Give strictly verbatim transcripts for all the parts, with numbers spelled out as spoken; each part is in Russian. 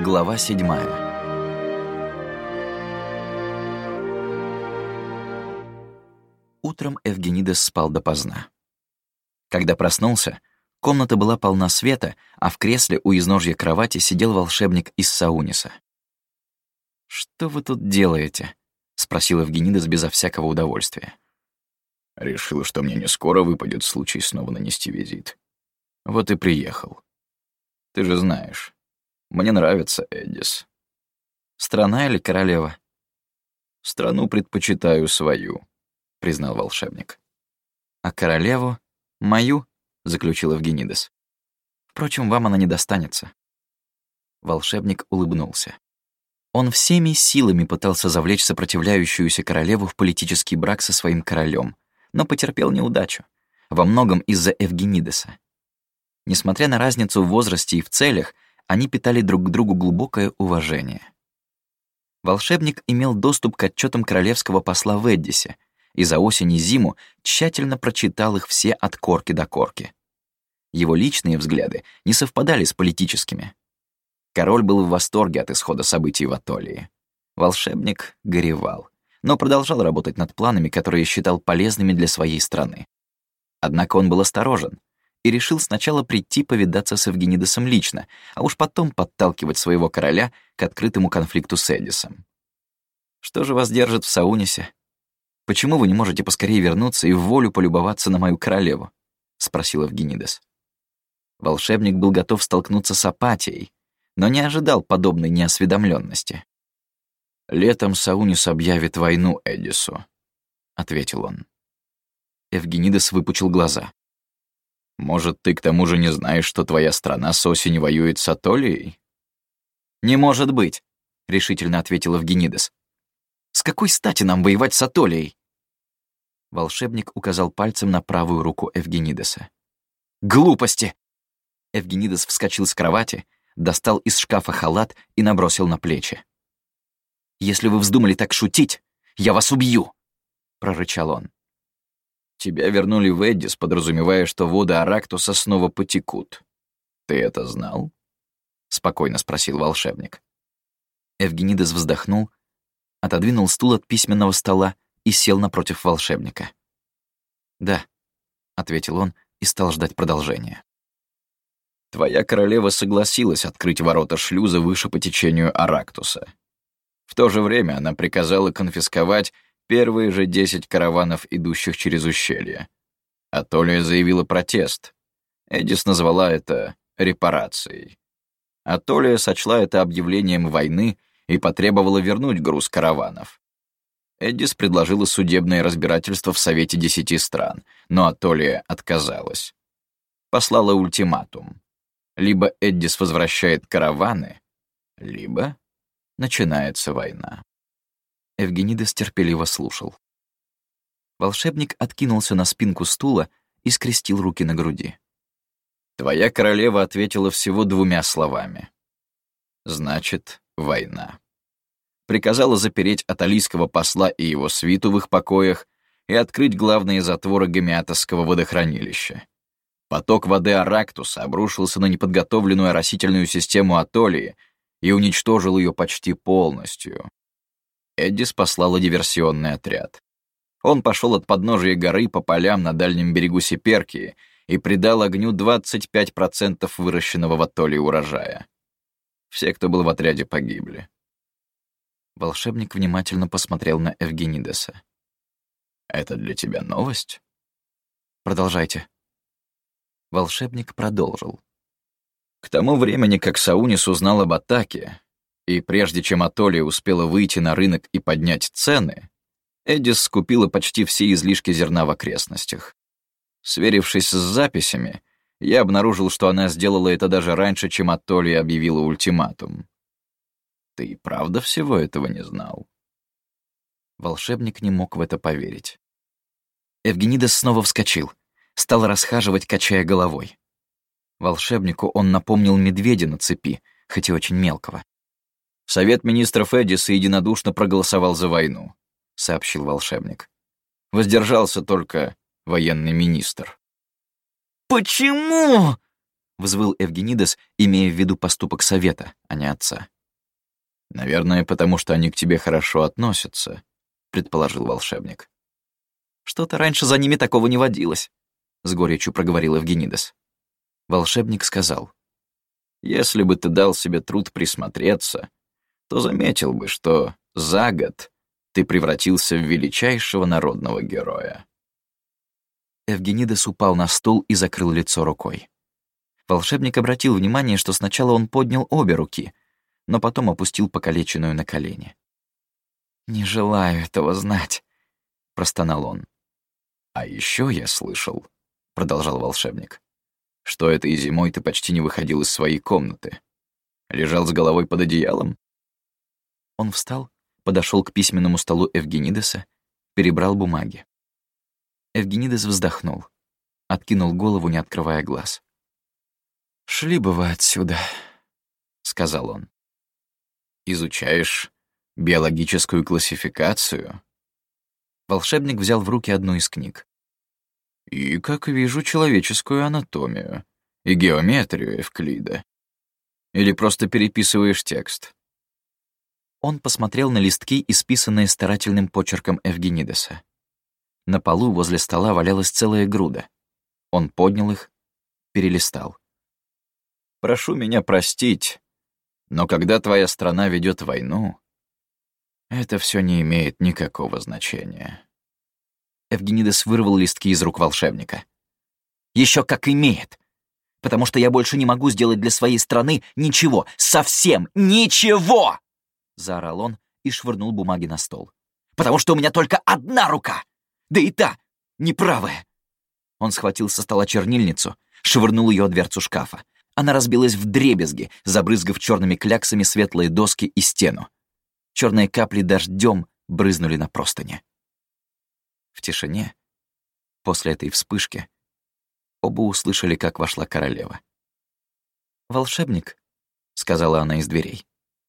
Глава седьмая. Утром Эвгенидес спал допоздна. Когда проснулся, комната была полна света, а в кресле у изножья кровати сидел волшебник из Сауниса. «Что вы тут делаете?» — спросил Эвгенидес безо всякого удовольствия. «Решил, что мне не скоро выпадет случай снова нанести визит. Вот и приехал. Ты же знаешь, мне нравится Эддис». «Страна или королева?» «Страну предпочитаю свою», — признал волшебник. «А королеву? Мою?» — заключил Эвгенидес. «Впрочем, вам она не достанется». Волшебник улыбнулся. Он всеми силами пытался завлечь сопротивляющуюся королеву в политический брак со своим королем, но потерпел неудачу, во многом из-за Эвгенидеса. Несмотря на разницу в возрасте и в целях, они питали друг к другу глубокое уважение. Волшебник имел доступ к отчетам королевского посла в Эддисе и за осень и зиму тщательно прочитал их все от корки до корки. Его личные взгляды не совпадали с политическими. Король был в восторге от исхода событий в Атолии. Волшебник горевал, но продолжал работать над планами, которые считал полезными для своей страны. Однако он был осторожен и решил сначала прийти повидаться с Эвгенидесом лично, а уж потом подталкивать своего короля к открытому конфликту с Эддисом. «Что же вас держит в Саунисе? Почему вы не можете поскорее вернуться и в волю полюбоваться на мою королеву?» — спросил Эвгенидес. Волшебник был готов столкнуться с апатией, но не ожидал подобной неосведомленности. «Летом Саунис объявит войну Эддису», — ответил он. Эвгенидес выпучил глаза. «Может, ты к тому же не знаешь, что твоя страна с осени воюет с Атолией?» «Не может быть», — решительно ответил Эвгенидес. «С какой стати нам воевать с Атолией?» Волшебник указал пальцем на правую руку Эвгенидеса. «Глупости!» Эвгенидес вскочил с кровати, достал из шкафа халат и набросил на плечи. «Если вы вздумали так шутить, я вас убью!» — прорычал он. «Тебя вернули в Эддис, подразумевая, что воды Арактуса снова потекут. Ты это знал?» — спокойно спросил волшебник. Эвгенидес вздохнул, отодвинул стул от письменного стола и сел напротив волшебника. «Да», — ответил он и стал ждать продолжения. «Твоя королева согласилась открыть ворота шлюза выше по течению Арактуса. В то же время она приказала конфисковать первые же десять караванов, идущих через ущелье. Атолия заявила протест. Эддис назвала это репарацией. Атолия сочла это объявлением войны и потребовала вернуть груз караванов. Эддис предложила судебное разбирательство в Совете Десяти стран, но Атолия отказалась. Послала ультиматум. Либо Эддис возвращает караваны, либо начинается война. Эвгенидес терпеливо слушал. Волшебник откинулся на спинку стула и скрестил руки на груди. «Твоя королева ответила всего двумя словами. Значит, война. Приказала запереть аталийского посла и его свиту в их покоях и открыть главные затворы Гамиатосского водохранилища. Поток воды Арактуса обрушился на неподготовленную оросительную систему Атолии и уничтожил ее почти полностью. Эддис послала диверсионный отряд. Он пошел от подножия горы по полям на дальнем берегу Сиперкии и придал огню двадцать пять процентов выращенного в Атолии урожая. Все, кто был в отряде, погибли». Волшебник внимательно посмотрел на Эвгенидеса. «Это для тебя новость?» «Продолжайте». Волшебник продолжил. К тому времени, как Саунис узнал об атаке, и прежде чем Атолия успела выйти на рынок и поднять цены, Эддис скупила почти все излишки зерна в окрестностях. Сверившись с записями, я обнаружил, что она сделала это даже раньше, чем Атолия объявила ультиматум. Ты и правда всего этого не знал?» Волшебник не мог в это поверить. Эвгенидес снова вскочил, стал расхаживать, качая головой. Волшебнику он напомнил медведя на цепи, хоть и очень мелкого. «Совет министров Эддиса единодушно проголосовал за войну», — сообщил волшебник. «Воздержался только военный министр». «Почему?» — взвыл Эвгенидес, имея в виду поступок совета, а не отца. Наверное, потому что они к тебе хорошо относятся, предположил волшебник. Что-то раньше за ними такого не водилось, с горечью проговорил Евгенидес. Волшебник сказал: если бы ты дал себе труд присмотреться, то заметил бы, что за год ты превратился в величайшего народного героя. Евгенидес упал на стул и закрыл лицо рукой. Волшебник обратил внимание, что сначала он поднял обе руки, но потом опустил покалеченную на колени. «Не желаю этого знать», — простонал он. «А еще я слышал», — продолжал волшебник, «что этой зимой ты почти не выходил из своей комнаты. Лежал с головой под одеялом?» Он встал, подошел к письменному столу Евгенидеса, перебрал бумаги. Евгенидес вздохнул, откинул голову, не открывая глаз. «Шли бы вы отсюда», — сказал он. «Изучаешь биологическую классификацию?» Волшебник взял в руки одну из книг. «И, как вижу, человеческую анатомию и геометрию Евклида. Или просто переписываешь текст?» Он посмотрел на листки, исписанные старательным почерком Евгенидеса. На полу возле стола валялась целая груда. Он поднял их, перелистал. «Прошу меня простить, но когда твоя страна ведет войну, это все не имеет никакого значения». Евгенидес вырвал листки из рук волшебника. «Еще как имеет! Потому что я больше не могу сделать для своей страны ничего, совсем ничего!» Заорал он и швырнул бумаги на стол. «Потому что у меня только одна рука! Да и та неправая!» Он схватил со стола чернильницу, швырнул ее о дверцу шкафа. Она разбилась вдребезги, забрызгав черными кляксами светлые доски и стену. Черные капли дождем брызнули на простыни. В тишине, после этой вспышки, оба услышали, как вошла королева. «Волшебник», — сказала она из дверей.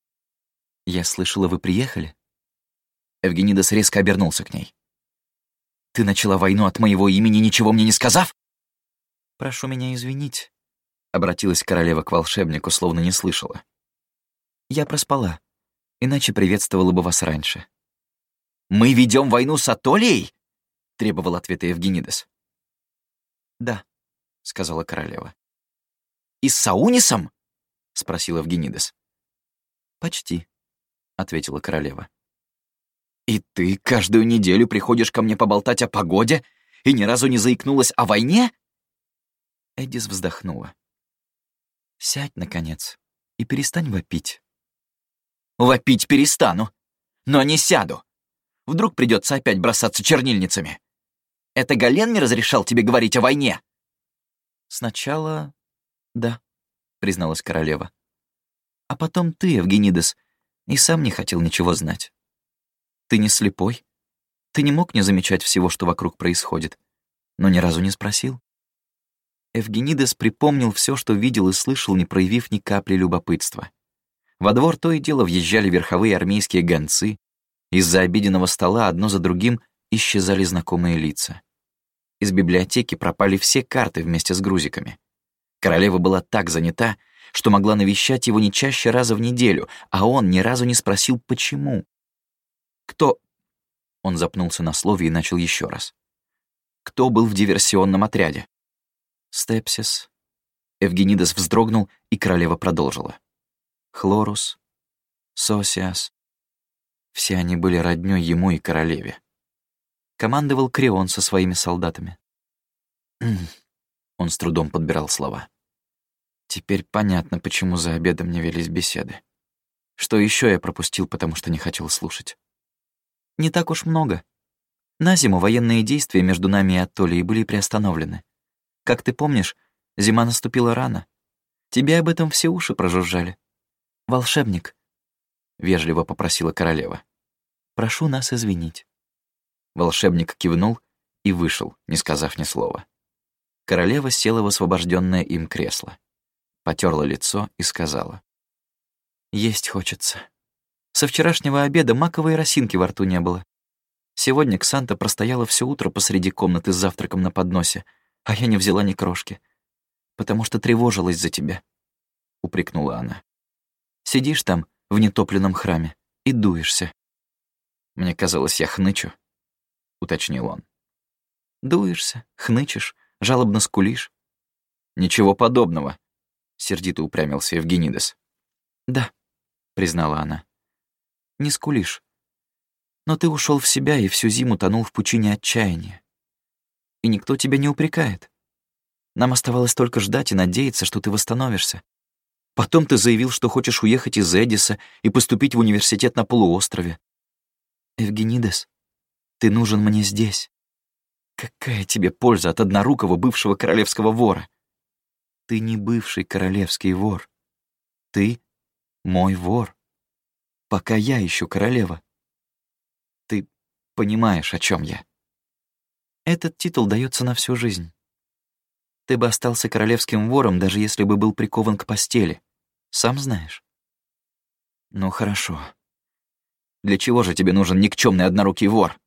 «Я слышала, вы приехали?» Евгенидес резко обернулся к ней. «Ты начала войну от моего имени, ничего мне не сказав?» «Прошу меня извинить», — обратилась королева к волшебнику, словно не слышала. «Я проспала, иначе приветствовала бы вас раньше». «Мы ведем войну с Атолией?» — требовал ответа Евгенидес. «Да», — сказала королева. «И с Саунисом?» — спросил Евгенидес. «Почти», — ответила королева. «И ты каждую неделю приходишь ко мне поболтать о погоде и ни разу не заикнулась о войне?» Эдис вздохнула. «Сядь, наконец, и перестань вопить». «Вопить перестану, но не сяду. Вдруг придется опять бросаться чернильницами. Это Гален не разрешал тебе говорить о войне?» «Сначала да», — призналась королева. «А потом ты, Евгенидес, и сам не хотел ничего знать. Ты не слепой. Ты не мог не замечать всего, что вокруг происходит, но ни разу не спросил». Евгенидес припомнил все, что видел и слышал, не проявив ни капли любопытства. Во двор то и дело въезжали верховые армейские гонцы. Из-за обеденного стола одно за другим исчезали знакомые лица. Из библиотеки пропали все карты вместе с грузиками. Королева была так занята, что могла навещать его не чаще раза в неделю, а он ни разу не спросил, почему. «Кто...» Он запнулся на слове и начал еще раз. «Кто был в диверсионном отряде?» «Степсис». Евгенидес вздрогнул, и королева продолжила. «Хлорус, Сосиас». Все они были роднёй ему и королеве. Командовал Крион со своими солдатами. Он с трудом подбирал слова. Теперь понятно, почему за обедом не велись беседы. Что еще я пропустил, потому что не хотел слушать. Не так уж много. На зиму военные действия между нами и Атолией были приостановлены. Как ты помнишь, зима наступила рано. Тебе об этом все уши прожужжали. «Волшебник», — вежливо попросила королева, — «прошу нас извинить». Волшебник кивнул и вышел, не сказав ни слова. Королева села в освобожденное им кресло, потерла лицо и сказала: «Есть хочется. Со вчерашнего обеда маковой росинки во рту не было. Сегодня Ксанта простояла все утро посреди комнаты с завтраком на подносе, а я не взяла ни крошки, потому что тревожилась за тебя», — упрекнула она. «Сидишь там в нетопленном храме и дуешься. Мне казалось, я хнычу, — уточнил он. Дуешься, хнычешь, жалобно скулишь. Ничего подобного, — сердито упрямился Евгенидес. Да, — признала она. Не скулишь. Но ты ушел в себя и всю зиму тонул в пучине отчаяния. И никто тебя не упрекает. Нам оставалось только ждать и надеяться, что ты восстановишься. Потом ты заявил, что хочешь уехать из Эдиса и поступить в университет на полуострове. Евгенидес, ты нужен мне здесь. Какая тебе польза от однорукого бывшего королевского вора? Ты не бывший королевский вор. Ты мой вор. Пока я ищу королева. Ты понимаешь, о чем я. Этот титул дается на всю жизнь. Ты бы остался королевским вором, даже если бы был прикован к постели. Сам знаешь. Ну, хорошо. Для чего же тебе нужен никчемный однорукий вор?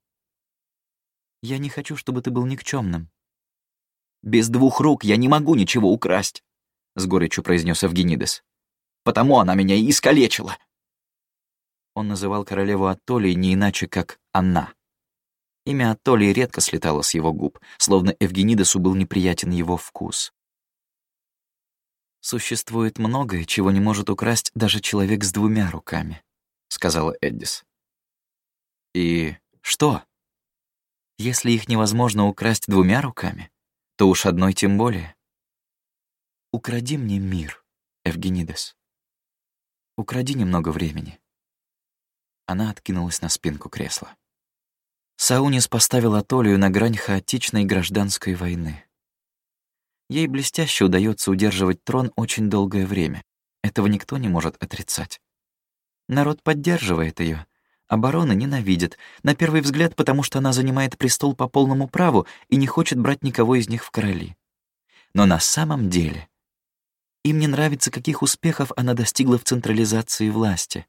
Я не хочу, чтобы ты был никчемным. Без двух рук я не могу ничего украсть, — с горечью произнес Евгенидес. Потому она меня и искалечила. Он называл королеву Аттолии не иначе, как «она». Имя Аттолии редко слетало с его губ, словно Евгенидесу был неприятен его вкус. «Существует многое, чего не может украсть даже человек с двумя руками», — сказала Эддис. «И что? Если их невозможно украсть двумя руками, то уж одной тем более. Укради мне мир, Евгенидес. Укради немного времени». Она откинулась на спинку кресла. Саунис поставил Атолию на грань хаотичной гражданской войны. Ей блестяще удается удерживать трон очень долгое время. Этого никто не может отрицать. Народ поддерживает ее, а бароны ненавидят, на первый взгляд, потому что она занимает престол по полному праву и не хочет брать никого из них в короли. Но на самом деле им не нравится, каких успехов она достигла в централизации власти.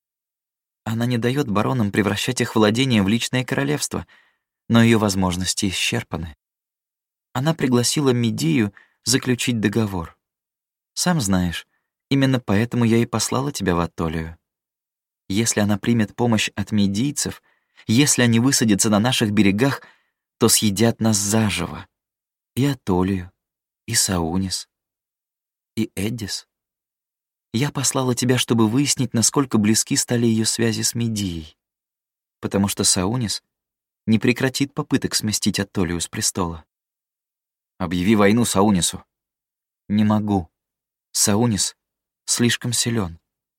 Она не дает баронам превращать их владения в личное королевство, но ее возможности исчерпаны. Она пригласила Медию заключить договор. Сам знаешь, именно поэтому я и послала тебя в Аттолию. Если она примет помощь от медийцев, если они высадятся на наших берегах, то съедят нас заживо. И Аттолию, и Саунис, и Эддис. Я послала тебя, чтобы выяснить, насколько близки стали ее связи с Медией, потому что Саунис не прекратит попыток сместить Аттолию с престола. Объяви войну Саунису. Не могу. Саунис слишком силен.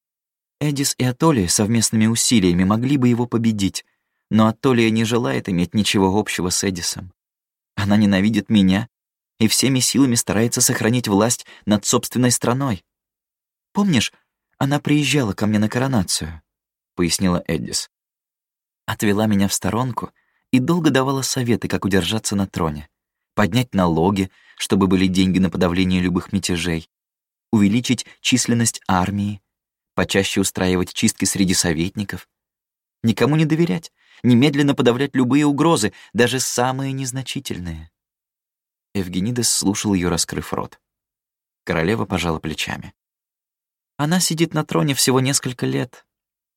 Эдис и Аттолия совместными усилиями могли бы его победить, но Аттолия не желает иметь ничего общего с Эдисом. Она ненавидит меня и всеми силами старается сохранить власть над собственной страной. Помнишь, она приезжала ко мне на коронацию, — пояснила Эддис. Отвела меня в сторонку и долго давала советы, как удержаться на троне, поднять налоги, чтобы были деньги на подавление любых мятежей, увеличить численность армии, почаще устраивать чистки среди советников, никому не доверять, немедленно подавлять любые угрозы, даже самые незначительные. Евгенидес слушал ее, раскрыв рот. Королева пожала плечами. Она сидит на троне всего несколько лет.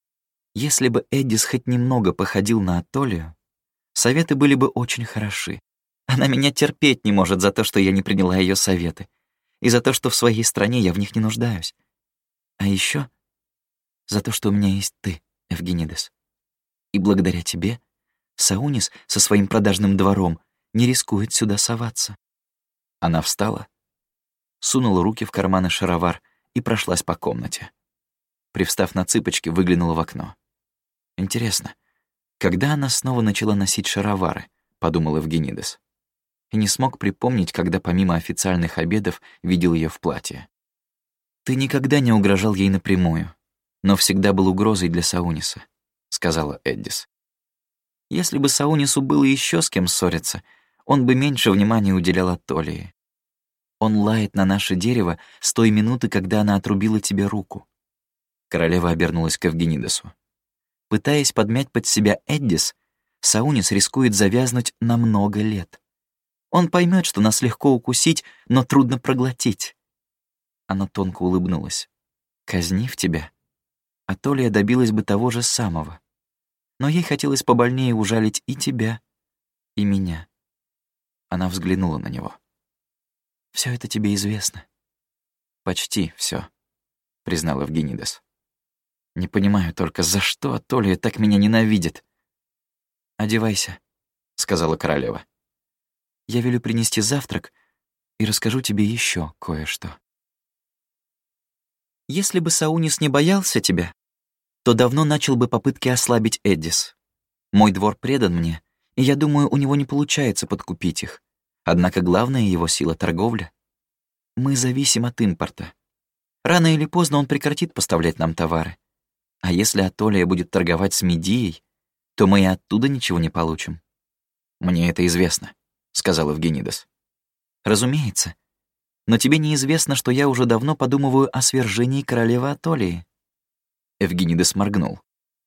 Если бы Эддис хоть немного походил на Аттолию, советы были бы очень хороши. Она меня терпеть не может за то, что я не приняла ее советы, и за то, что в своей стране я в них не нуждаюсь. А еще за то, что у меня есть ты, Евгенидес. И благодаря тебе Саунис со своим продажным двором не рискует сюда соваться. Она встала, сунула руки в карманы шаровар и прошлась по комнате. Привстав на цыпочки, выглянула в окно. «Интересно, когда она снова начала носить шаровары?» — подумал Евгенидес. И не смог припомнить, когда помимо официальных обедов видел ее в платье. «Ты никогда не угрожал ей напрямую, но всегда был угрозой для Сауниса», — сказала Эддис. «Если бы Саунису было еще с кем ссориться, он бы меньше внимания уделял Аттолии. Он лает на наше дерево с той минуты, когда она отрубила тебе руку». Королева обернулась к Евгенидесу. Пытаясь подмять под себя Эддис, Саунис рискует завязнуть на много лет. Он поймет, что нас легко укусить, но трудно проглотить. Она тонко улыбнулась. «Казнив тебя, Атолия добилась бы того же самого. Но ей хотелось побольнее ужалить и тебя, и меня. Она взглянула на него. Все это тебе известно. Почти все, признал Евгенидес. Не понимаю только, за что Атолия так меня ненавидит. «Одевайся», — сказала королева. «Я велю принести завтрак и расскажу тебе еще кое-что». Если бы Саунис не боялся тебя, то давно начал бы попытки ослабить Эддис. Мой двор предан мне, и я думаю, у него не получается подкупить их. Однако главная его сила — торговля. Мы зависим от импорта. Рано или поздно он прекратит поставлять нам товары. А если Атолия будет торговать с Медией, то мы и оттуда ничего не получим. «Мне это известно», — сказал Евгенидес. «Разумеется. Но тебе неизвестно, что я уже давно подумываю о свержении королевы Атолии». Евгенидес моргнул.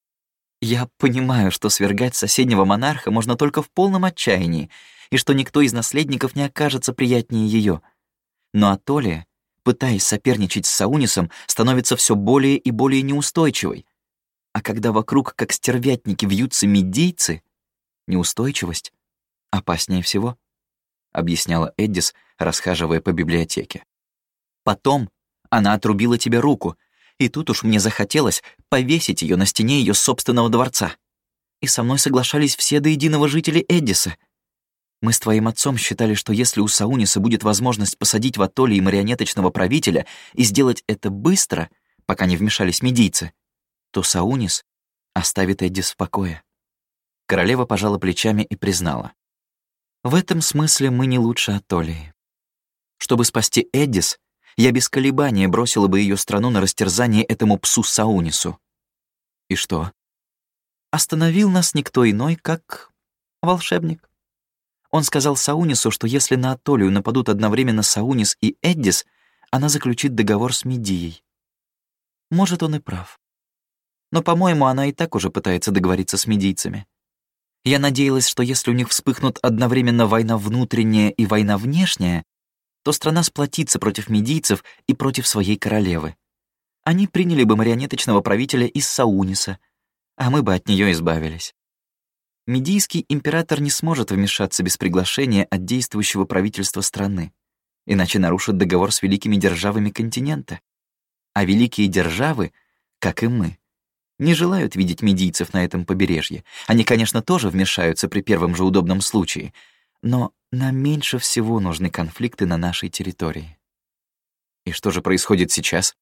«Я понимаю, что свергать соседнего монарха можно только в полном отчаянии, и что никто из наследников не окажется приятнее ее. Но Атолия, пытаясь соперничать с Саунисом, становится все более и более неустойчивой. А когда вокруг, как стервятники, вьются медийцы, неустойчивость опаснее всего», — объясняла Эддис, расхаживая по библиотеке. «Потом она отрубила тебе руку, и тут уж мне захотелось повесить ее на стене ее собственного дворца. И со мной соглашались все до единого жители Эддиса. Мы с твоим отцом считали, что если у Сауниса будет возможность посадить в Атолии марионеточного правителя и сделать это быстро, пока не вмешались медийцы, то Саунис оставит Эддис в покое». Королева пожала плечами и признала: «В этом смысле мы не лучше Атолии. Чтобы спасти Эддис, я без колебания бросила бы ее страну на растерзание этому псу Саунису». «И что?» «Остановил нас никто иной, как волшебник. Он сказал Саунису, что если на Атолию нападут одновременно Саунис и Эддис, она заключит договор с Медией. Может, он и прав. Но, по-моему, она и так уже пытается договориться с медийцами. Я надеялась, что если у них вспыхнут одновременно война внутренняя и война внешняя, то страна сплотится против медийцев и против своей королевы. Они приняли бы марионеточного правителя из Сауниса, а мы бы от нее избавились. Медийский император не сможет вмешаться без приглашения от действующего правительства страны, иначе нарушит договор с великими державами континента. А великие державы, как и мы, не желают видеть медийцев на этом побережье. Они, конечно, тоже вмешаются при первом же удобном случае, но нам меньше всего нужны конфликты на нашей территории». «И что же происходит сейчас?»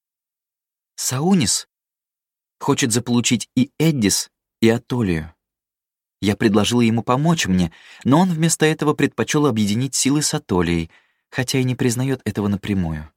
«Саунис хочет заполучить и Эддис, и Атолию. Я предложила ему помочь мне, но он вместо этого предпочел объединить силы с Атолией, хотя и не признает этого напрямую.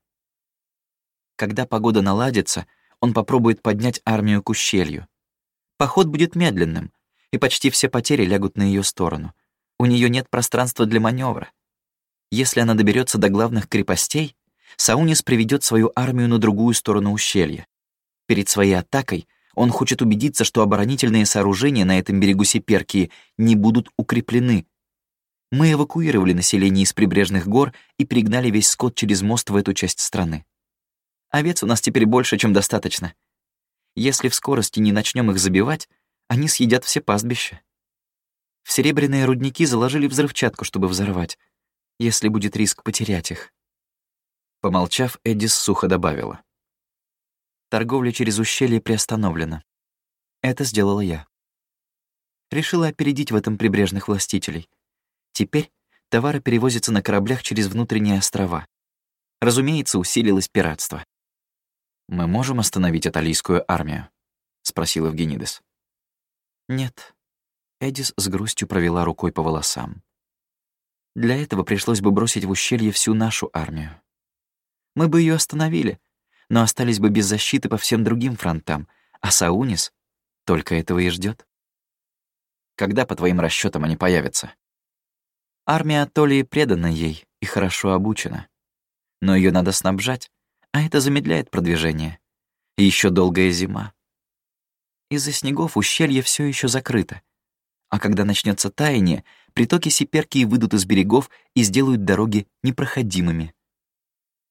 Когда погода наладится, он попробует поднять армию к ущелью. Поход будет медленным, и почти все потери лягут на ее сторону. У нее нет пространства для маневра. Если она доберется до главных крепостей, Саунис приведет свою армию на другую сторону ущелья. Перед своей атакой он хочет убедиться, что оборонительные сооружения на этом берегу Сеперкии не будут укреплены. Мы эвакуировали население из прибрежных гор и пригнали весь скот через мост в эту часть страны. Овец у нас теперь больше, чем достаточно. Если в скорости не начнем их забивать, они съедят все пастбища. В серебряные рудники заложили взрывчатку, чтобы взорвать, если будет риск потерять их». Помолчав, Эддис сухо добавила: «Торговля через ущелье приостановлена. Это сделала я. Решила опередить в этом прибрежных властителей. Теперь товары перевозятся на кораблях через внутренние острова. Разумеется, усилилось пиратство». «Мы можем остановить аталийскую армию?» — спросил Евгенидес. «Нет». Эддис с грустью провела рукой по волосам. «Для этого пришлось бы бросить в ущелье всю нашу армию. Мы бы ее остановили, но остались бы без защиты по всем другим фронтам, а Саунис только этого и ждет. Когда, по твоим расчетам, они появятся?» «Армия Атолии предана ей и хорошо обучена. Но ее надо снабжать, а это замедляет продвижение. И еще долгая зима. Из-за снегов ущелье все еще закрыто. А когда начнется таяние, притоки Сеперкии выйдут из берегов и сделают дороги непроходимыми.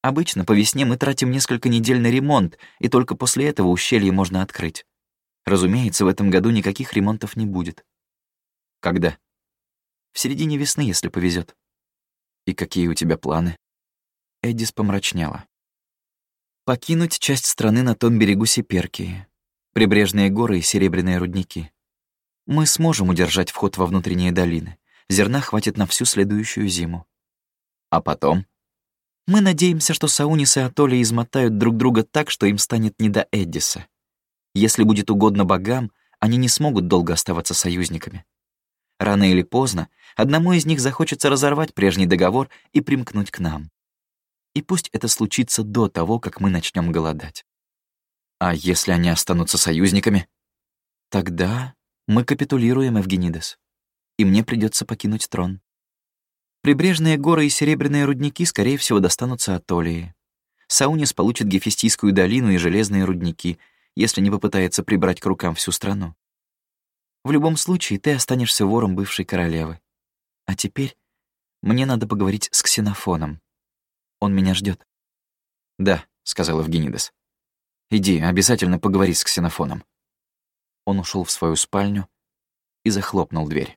Обычно по весне мы тратим несколько недель на ремонт, и только после этого ущелье можно открыть. Разумеется, в этом году никаких ремонтов не будет. Когда? В середине весны, если повезет. И какие у тебя планы? Эддис помрачнела. Покинуть часть страны на том берегу Сиперкии. Прибрежные горы и серебряные рудники. Мы сможем удержать вход во внутренние долины. Зерна хватит на всю следующую зиму. А потом? Мы надеемся, что Саунис и Атоли измотают друг друга так, что им станет не до Эддиса. Если будет угодно богам, они не смогут долго оставаться союзниками. Рано или поздно одному из них захочется разорвать прежний договор и примкнуть к нам. И пусть это случится до того, как мы начнем голодать. А если они останутся союзниками? Тогда мы капитулируем, Эвгенидес, и мне придется покинуть трон. Прибрежные горы и серебряные рудники, скорее всего, достанутся Атолии. Саунис получит Гефестийскую долину и железные рудники, если не попытается прибрать к рукам всю страну. В любом случае, ты останешься вором бывшей королевы. А теперь мне надо поговорить с Ксенофоном. Он меня ждет. «Да», — сказал Евгенидес. «Иди, обязательно поговори с Ксенофоном». Он ушел в свою спальню и захлопнул дверь.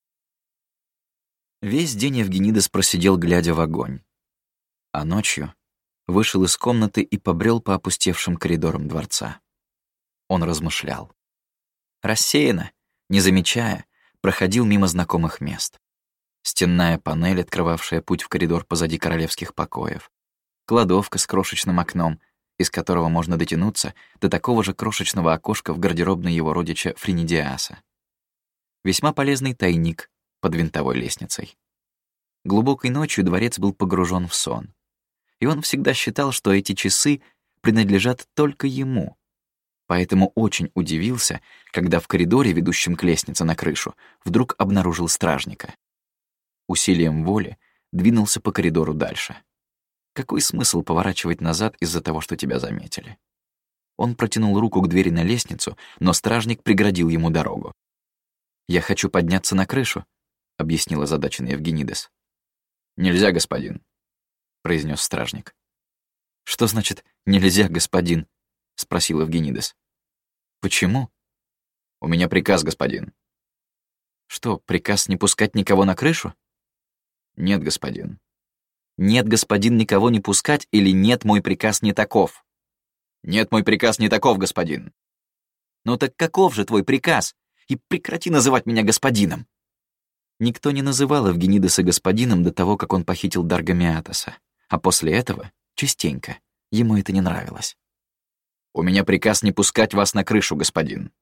Весь день Евгенидес просидел, глядя в огонь. А ночью вышел из комнаты и побрел по опустевшим коридорам дворца. Он размышлял. Рассеянно, не замечая, проходил мимо знакомых мест. Стенная панель, открывавшая путь в коридор позади королевских покоев. Кладовка с крошечным окном, из которого можно дотянуться до такого же крошечного окошка в гардеробной его родича Фринидиаса. Весьма полезный тайник под винтовой лестницей. Глубокой ночью дворец был погружен в сон. И он всегда считал, что эти часы принадлежат только ему. Поэтому очень удивился, когда в коридоре, ведущем к лестнице на крышу, вдруг обнаружил стражника. Усилием воли двинулся по коридору дальше. Какой смысл поворачивать назад из-за того, что тебя заметили? Он протянул руку к двери на лестницу, но стражник преградил ему дорогу. «Я хочу подняться на крышу», — объяснил озадаченный Евгенидес. «Нельзя, господин», — произнес стражник. «Что значит «нельзя, господин»?» — спросил Евгенидес. «Почему?» «У меня приказ, господин». «Что, приказ не пускать никого на крышу?» «Нет, господин». «Нет, господин, никого не пускать» или «нет, мой приказ не таков»? «Нет, мой приказ не таков, господин». «Ну так каков же твой приказ? И прекрати называть меня господином». Никто не называл Евгенидеса господином до того, как он похитил Даргомеатоса, а после этого — частенько. Ему это не нравилось. «У меня приказ не пускать вас на крышу, господин».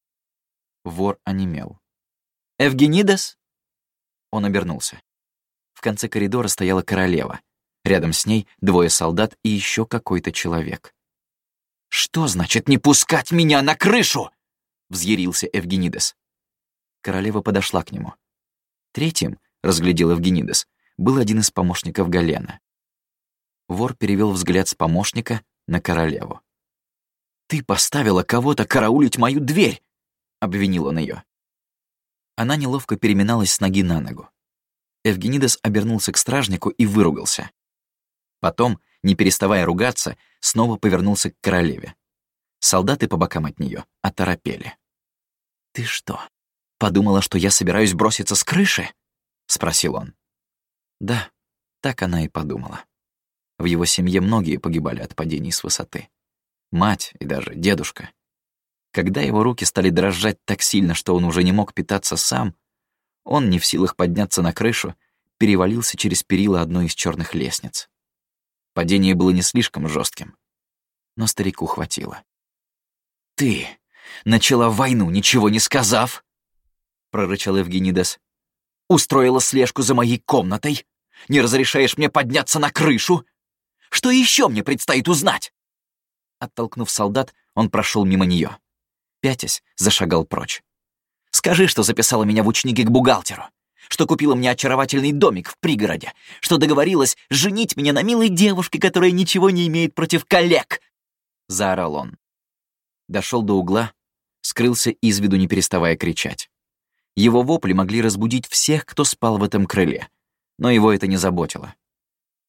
Вор онемел. «Евгенидес?» Он обернулся. В конце коридора стояла королева. Рядом с ней двое солдат и еще какой-то человек. «Что значит «не пускать меня на крышу»?» — взъярился Евгенидес. Королева подошла к нему. Третьим, разглядел Евгенидес, был один из помощников Галена. Вор перевел взгляд с помощника на королеву. «Ты поставила кого-то караулить мою дверь!» — обвинил он ее. Она неловко переминалась с ноги на ногу. Евгенидес обернулся к стражнику и выругался. Потом, не переставая ругаться, снова повернулся к королеве. Солдаты по бокам от нее оторопели. «Ты что, подумала, что я собираюсь броситься с крыши?» — спросил он. Да, так она и подумала. В его семье многие погибали от падений с высоты. Мать и даже дедушка. Когда его руки стали дрожать так сильно, что он уже не мог питаться сам, он, не в силах подняться на крышу, перевалился через перила одной из черных лестниц. Падение было не слишком жестким, но старику хватило. «Ты начала войну, ничего не сказав?» — прорычал Евгенидес. «Устроила слежку за моей комнатой? Не разрешаешь мне подняться на крышу? Что еще мне предстоит узнать?» Оттолкнув солдат, он прошел мимо нее. Пятясь, зашагал прочь. «Скажи, что записала меня в ученики к бухгалтеру, что купила мне очаровательный домик в пригороде, что договорилась женить меня на милой девушке, которая ничего не имеет против коллег!» — заорал он. Дошел до угла, скрылся из виду, не переставая кричать. Его вопли могли разбудить всех, кто спал в этом крыле, но его это не заботило.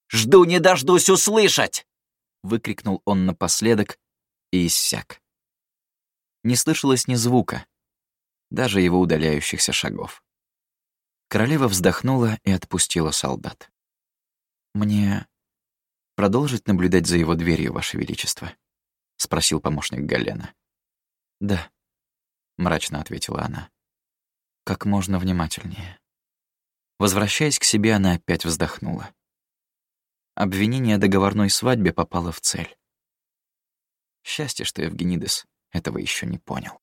Жду не дождусь услышать!» — выкрикнул он напоследок и иссяк. Не слышалось ни звука, даже его удаляющихся шагов. Королева вздохнула и отпустила солдат. «Мне продолжить наблюдать за его дверью, Ваше Величество?» — спросил помощник Галена. «Да», — мрачно ответила она. «Как можно внимательнее». Возвращаясь к себе, она опять вздохнула. Обвинение о договорной свадьбе попало в цель. Счастье, что Евгенидес этого еще не понял.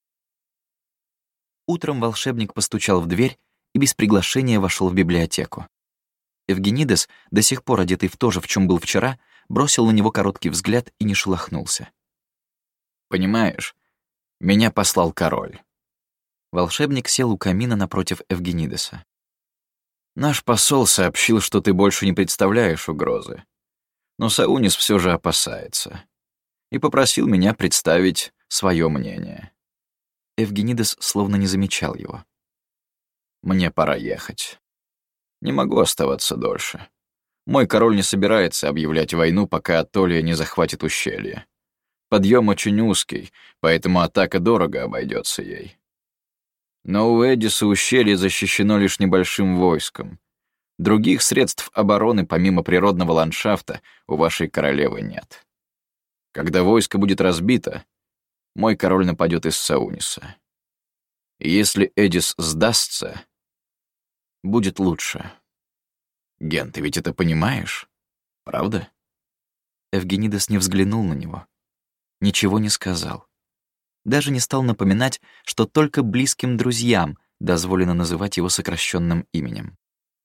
Утром волшебник постучал в дверь и без приглашения вошел в библиотеку. Евгенидес, до сих пор одетый в то же, в чем был вчера, бросил на него короткий взгляд и не шелохнулся. «Понимаешь, меня послал король». Волшебник сел у камина напротив Евгенидеса. «Наш посол сообщил, что ты больше не представляешь угрозы. Но Саунис все же опасается. И попросил меня представить свое мнение». Евгенидес словно не замечал его. «Мне пора ехать. Не могу оставаться дольше. Мой король не собирается объявлять войну, пока Атолия не захватит ущелье. Подъем очень узкий, поэтому атака дорого обойдется ей. Но у Эдиса ущелье защищено лишь небольшим войском. Других средств обороны, помимо природного ландшафта, у вашей королевы нет. Когда войско будет разбито, мой король нападет из Сауниса. И если Эдис сдастся, будет лучше. Ген, ты ведь это понимаешь? Правда?» Евгенидес не взглянул на него, ничего не сказал. Даже не стал напоминать, что только близким друзьям дозволено называть его сокращенным именем.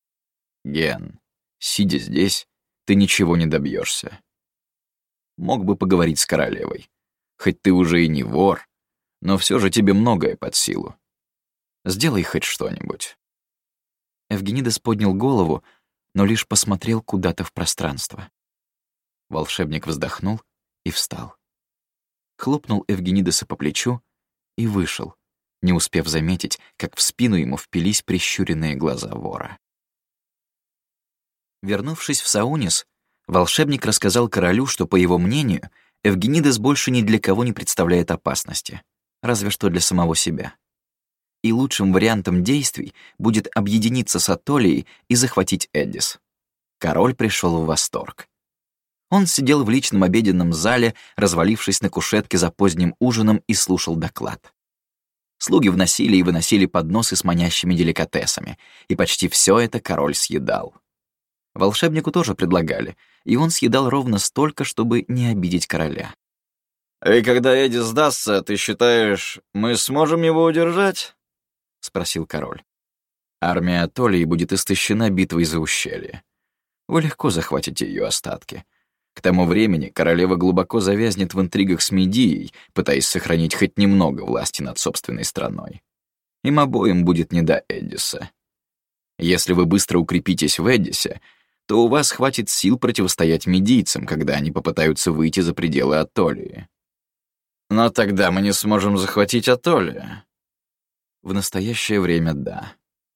«Ген, сидя здесь, ты ничего не добьешься. Мог бы поговорить с королевой. Хоть ты уже и не вор, но все же тебе многое под силу. Сделай хоть что-нибудь». Евгенидес поднял голову, но лишь посмотрел куда-то в пространство. Волшебник вздохнул и встал. Хлопнул Евгенидеса по плечу и вышел, не успев заметить, как в спину ему впились прищуренные глаза вора. Вернувшись в Саунис, волшебник рассказал королю, что, по его мнению, Евгенидес больше ни для кого не представляет опасности, разве что для самого себя. И лучшим вариантом действий будет объединиться с Атолией и захватить Эдис. Король пришел в восторг. Он сидел в личном обеденном зале, развалившись на кушетке за поздним ужином, и слушал доклад. Слуги вносили и выносили подносы с манящими деликатесами, и почти все это король съедал. Волшебнику тоже предлагали, и он съедал ровно столько, чтобы не обидеть короля. «И когда Эдис сдастся, ты считаешь, мы сможем его удержать?» — спросил король. «Армия Атолии будет истощена битвой за ущелье. Вы легко захватите ее остатки. К тому времени королева глубоко завязнет в интригах с Медией, пытаясь сохранить хоть немного власти над собственной страной. Им обоим будет не до Эдиса. Если вы быстро укрепитесь в Эдисе, то у вас хватит сил противостоять медийцам, когда они попытаются выйти за пределы Атолии. Но тогда мы не сможем захватить Атолию. В настоящее время — да.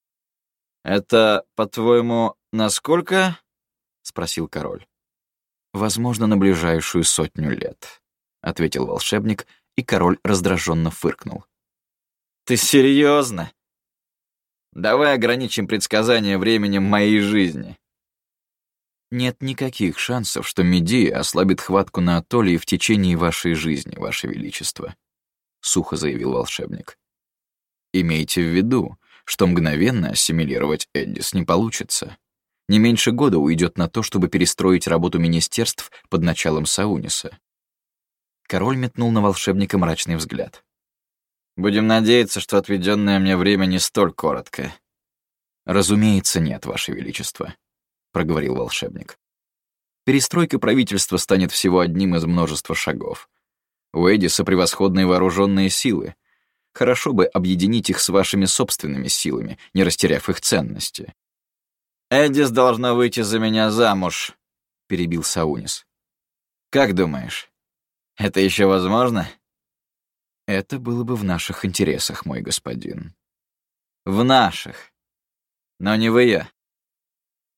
«Это, по-твоему, насколько?» — спросил король. «Возможно, на ближайшую сотню лет», — ответил волшебник, и король раздраженно фыркнул. «Ты серьезно? Давай ограничим предсказание временем моей жизни». «Нет никаких шансов, что Медея ослабит хватку на Атолии в течение вашей жизни, Ваше Величество», — сухо заявил волшебник. «Имейте в виду, что мгновенно ассимилировать Эддис не получится. Не меньше года уйдет на то, чтобы перестроить работу министерств под началом Сауниса». Король метнул на волшебника мрачный взгляд. «Будем надеяться, что отведенное мне время не столь коротко». «Разумеется, нет, Ваше Величество», — проговорил волшебник. «Перестройка правительства станет всего одним из множества шагов. У Эдиса превосходные вооруженные силы. Хорошо бы объединить их с вашими собственными силами, не растеряв их ценности». «Эдис должна выйти за меня замуж», — перебил Саунис. «Как думаешь, это еще возможно?» «Это было бы в наших интересах, мой господин». «В наших, но не в ее».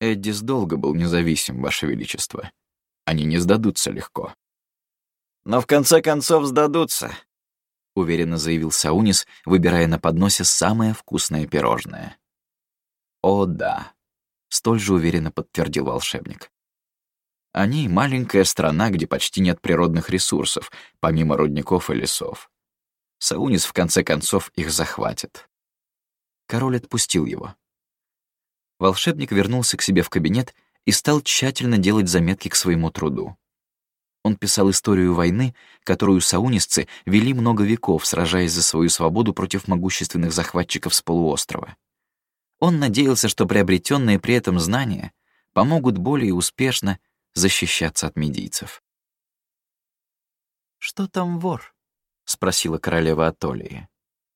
Эддис долго был независим, Ваше Величество. Они не сдадутся легко. Но в конце концов сдадутся, — уверенно заявил Саунис, выбирая на подносе самое вкусное пирожное. «О, да», — столь же уверенно подтвердил волшебник. «Они — маленькая страна, где почти нет природных ресурсов, помимо рудников и лесов. Саунис, в конце концов, их захватит». Король отпустил его. Волшебник вернулся к себе в кабинет и стал тщательно делать заметки к своему труду. Он писал историю войны, которую саунисцы вели много веков, сражаясь за свою свободу против могущественных захватчиков с полуострова. Он надеялся, что приобретенные при этом знания помогут более успешно защищаться от медийцев. «Что там вор?» — спросила королева Атолии.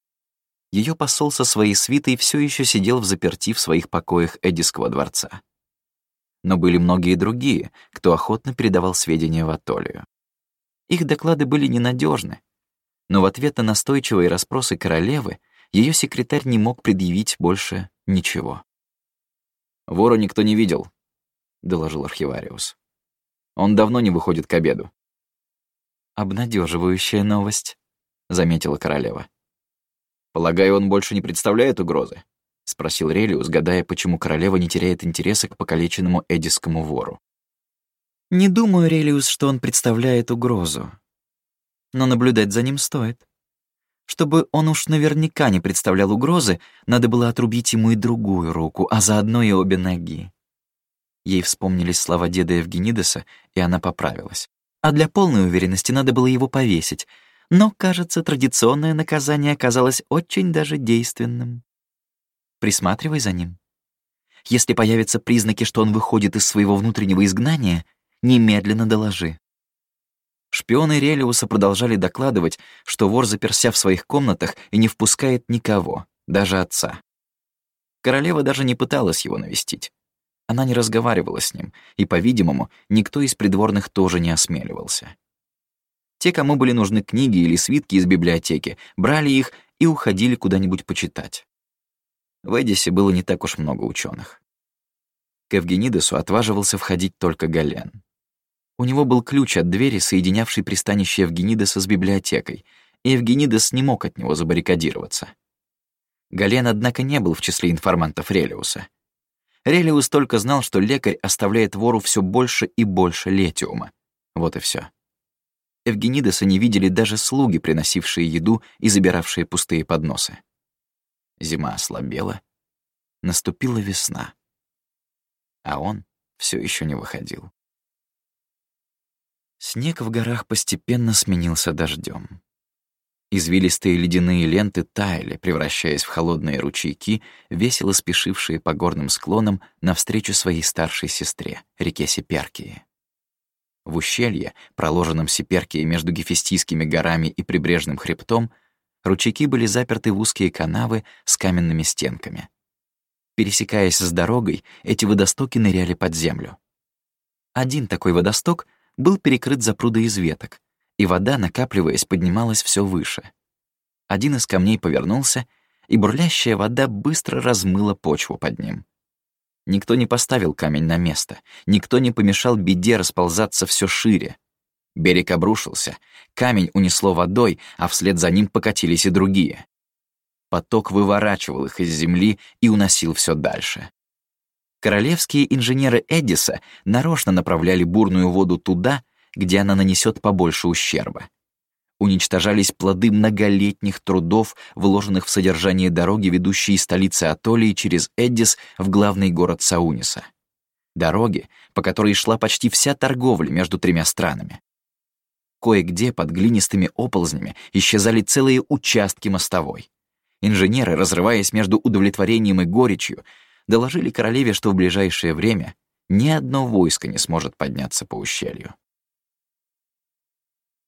Ее посол со своей свитой все еще сидел взаперти в своих покоях Эдисского дворца. Но были многие другие, кто охотно передавал сведения в Атолию. Их доклады были ненадежны, но в ответ на настойчивые расспросы королевы ее секретарь не мог предъявить больше ничего. «Вора никто не видел», — доложил архивариус. «Он давно не выходит к обеду». «Обнадеживающая новость», — заметила королева. «Полагаю, он больше не представляет угрозы?» — спросил Релиус, гадая, почему королева не теряет интереса к покалеченному эдисскому вору. «Не думаю, Релиус, что он представляет угрозу. Но наблюдать за ним стоит. Чтобы он уж наверняка не представлял угрозы, надо было отрубить ему и другую руку, а заодно и обе ноги». Ей вспомнились слова деда Евгенидеса, и она поправилась. А для полной уверенности надо было его повесить, но, кажется, традиционное наказание оказалось очень даже действенным. Присматривай за ним. Если появятся признаки, что он выходит из своего внутреннего изгнания, немедленно доложи. Шпионы Релиуса продолжали докладывать, что вор заперся в своих комнатах и не впускает никого, даже отца. Королева даже не пыталась его навестить. Она не разговаривала с ним, и, по-видимому, никто из придворных тоже не осмеливался. Те, кому были нужны книги или свитки из библиотеки, брали их и уходили куда-нибудь почитать. В Эдисе было не так уж много ученых. К Евгенидесу отваживался входить только Гален. У него был ключ от двери, соединявшей пристанище Евгенидеса с библиотекой, и Евгенидес не мог от него забаррикадироваться. Гален, однако, не был в числе информантов Релиуса. Релиус только знал, что лекарь оставляет вору все больше и больше летиума. Вот и все. Евгенидеса не видели даже слуги, приносившие еду и забиравшие пустые подносы. Зима ослабела, наступила весна, а он все еще не выходил. Снег в горах постепенно сменился дождем. Извилистые ледяные ленты таяли, превращаясь в холодные ручейки, весело спешившие по горным склонам навстречу своей старшей сестре, реке Сиперкии. В ущелье, проложенном Сиперкией между Гефестийскими горами и прибрежным хребтом, ручейки были заперты в узкие канавы с каменными стенками. Пересекаясь с дорогой, эти водостоки ныряли под землю. Один такой водосток был перекрыт запрудой из веток, и вода, накапливаясь, поднималась все выше. Один из камней повернулся, и бурлящая вода быстро размыла почву под ним. Никто не поставил камень на место, никто не помешал беде расползаться все шире. Берег обрушился, камень унесло водой, а вслед за ним покатились и другие. Поток выворачивал их из земли и уносил все дальше. Королевские инженеры Эдиса нарочно направляли бурную воду туда, где она нанесет побольше ущерба. Уничтожались плоды многолетних трудов, вложенных в содержание дороги, ведущей из столицы Атолии через Эддис в главный город Сауниса. Дороги, по которой шла почти вся торговля между тремя странами. Кое-где под глинистыми оползнями исчезали целые участки мостовой. Инженеры, разрываясь между удовлетворением и горечью, доложили королеве, что в ближайшее время ни одно войско не сможет подняться по ущелью.